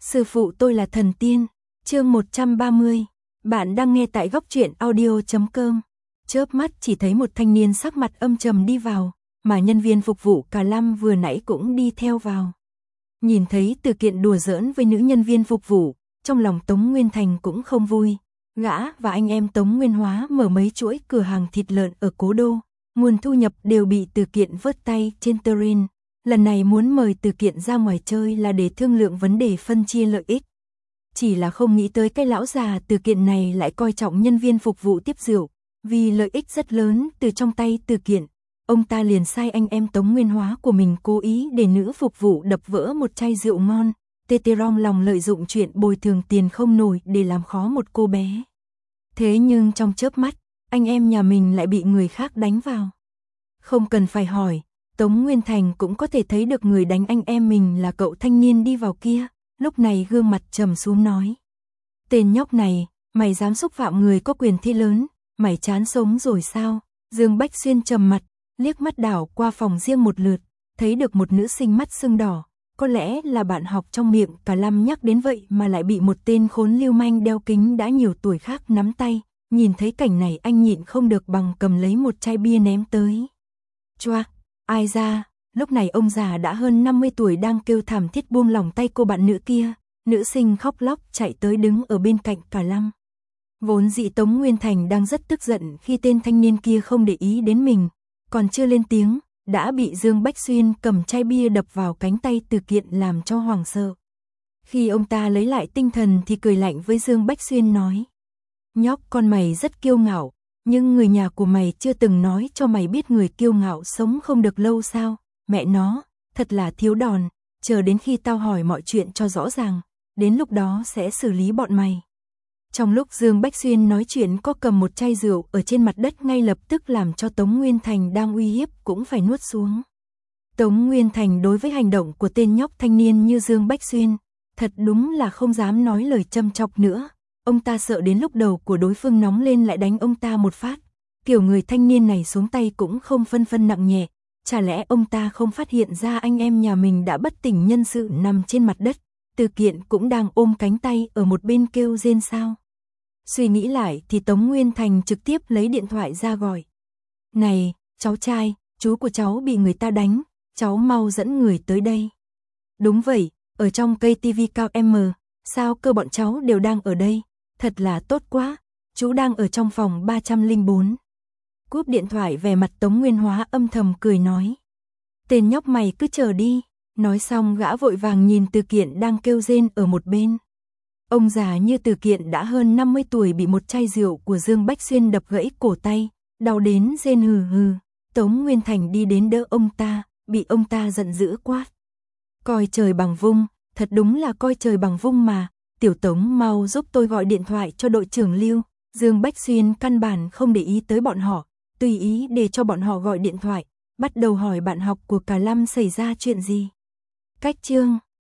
Sư phụ tôi là thần tiên. Chương 130. Bạn đang nghe tại góc truyện audio.com. Chớp mắt chỉ thấy một thanh niên sắc mặt âm trầm đi vào, mà nhân viên phục vụ Cả Lâm vừa nãy cũng đi theo vào. Nhìn thấy Từ Kiện đùa giỡn với nữ nhân viên phục vụ, trong lòng Tống Nguyên Thành cũng không vui. Gã và anh em Tống Nguyên Hóa mở mấy chuỗi cửa hàng thịt lợn ở Cố Đô, nguồn thu nhập đều bị Từ Kiện vớt tay trên terrain. Lần này muốn mời Từ Kiện ra ngoài chơi là để thương lượng vấn đề phân chia lợi ích. Chỉ là không nghĩ tới cái lão già Từ Kiện này lại coi trọng nhân viên phục vụ tiếp rượu, vì lợi ích rất lớn từ trong tay Từ Kiện. Ông ta liền sai anh em Tống Nguyên Hóa của mình cố ý để nữ phục vụ đập vỡ một chai rượu ngon, tê rong lòng lợi dụng chuyện bồi thường tiền không nổi để làm khó một cô bé. Thế nhưng trong chớp mắt, anh em nhà mình lại bị người khác đánh vào. Không cần phải hỏi, Tống Nguyên Thành cũng có thể thấy được người đánh anh em mình là cậu thanh niên đi vào kia, lúc này gương mặt trầm xuống nói. Tên nhóc này, mày dám xúc phạm người có quyền thế lớn, mày chán sống rồi sao? Dương Bách Xuyên trầm mặt, liếc mắt đảo qua phòng riêng một lượt, thấy được một nữ sinh mắt sưng đỏ, có lẽ là bạn học trong miệng Cả Lâm nhắc đến vậy mà lại bị một tên khốn lưu manh đeo kính đã nhiều tuổi khác nắm tay, nhìn thấy cảnh này anh nhịn không được bằng cầm lấy một chai bia ném tới. Choa, ai ra, lúc này ông già đã hơn 50 tuổi đang kêu thảm thiết buông lỏng tay cô bạn nữ kia, nữ sinh khóc lóc chạy tới đứng ở bên cạnh Cả Lâm. Vốn dĩ Tống Nguyên Thành đang rất tức giận khi tên thanh niên kia không để ý đến mình, còn chưa lên tiếng, đã bị Dương Bách Xuyên cầm chai bia đập vào cánh tay Từ Kiện làm cho hoảng sợ. Khi ông ta lấy lại tinh thần thì cười lạnh với Dương Bách Xuyên nói. Nhóc con mày rất kiêu ngạo, nhưng người nhà của mày chưa từng nói cho mày biết người kiêu ngạo sống không được lâu sao, mẹ nó, thật là thiếu đòn, chờ đến khi tao hỏi mọi chuyện cho rõ ràng, đến lúc đó sẽ xử lý bọn mày. Trong lúc Dương Bách Xuyên nói chuyện có cầm một chai rượu ở trên mặt đất ngay lập tức làm cho Tống Nguyên Thành đang uy hiếp cũng phải nuốt xuống. Tống Nguyên Thành đối với hành động của tên nhóc thanh niên như Dương Bách Xuyên, thật đúng là không dám nói lời châm chọc nữa. Ông ta sợ đến lúc đầu của đối phương nóng lên lại đánh ông ta một phát. Kiểu người thanh niên này xuống tay cũng không phân nặng nhẹ. Chả lẽ ông ta không phát hiện ra anh em nhà mình đã bất tỉnh nhân sự nằm trên mặt đất. Từ Kiện cũng đang ôm cánh tay ở một bên kêu rên sao. Suy nghĩ lại thì Tống Nguyên Thành trực tiếp lấy điện thoại ra gọi. Này, cháu trai, chú của cháu bị người ta đánh, cháu mau dẫn người tới đây. Đúng vậy, ở trong cây tivi cao M, sao cơ bọn cháu đều đang ở đây, thật là tốt quá, chú đang ở trong phòng 304. Cúp điện thoại vẻ mặt Tống Nguyên Hóa âm thầm cười nói. Tên nhóc mày cứ chờ đi, nói xong gã vội vàng nhìn Từ Kiện đang kêu rên ở một bên. Ông già như Từ Kiện đã hơn 50 tuổi bị một chai rượu của Dương Bách Xuyên đập gãy cổ tay, đau đến rên hừ hừ. Tống Nguyên Thành đi đến đỡ ông ta, bị ông ta giận dữ quát. Coi trời bằng vung, thật đúng là coi trời bằng vung mà, tiểu Tống mau giúp tôi gọi điện thoại cho đội trưởng Lưu. Dương Bách Xuyên căn bản không để ý tới bọn họ, tùy ý để cho bọn họ gọi điện thoại, bắt đầu hỏi bạn học của Cả Lâm xảy ra chuyện gì. Cách chương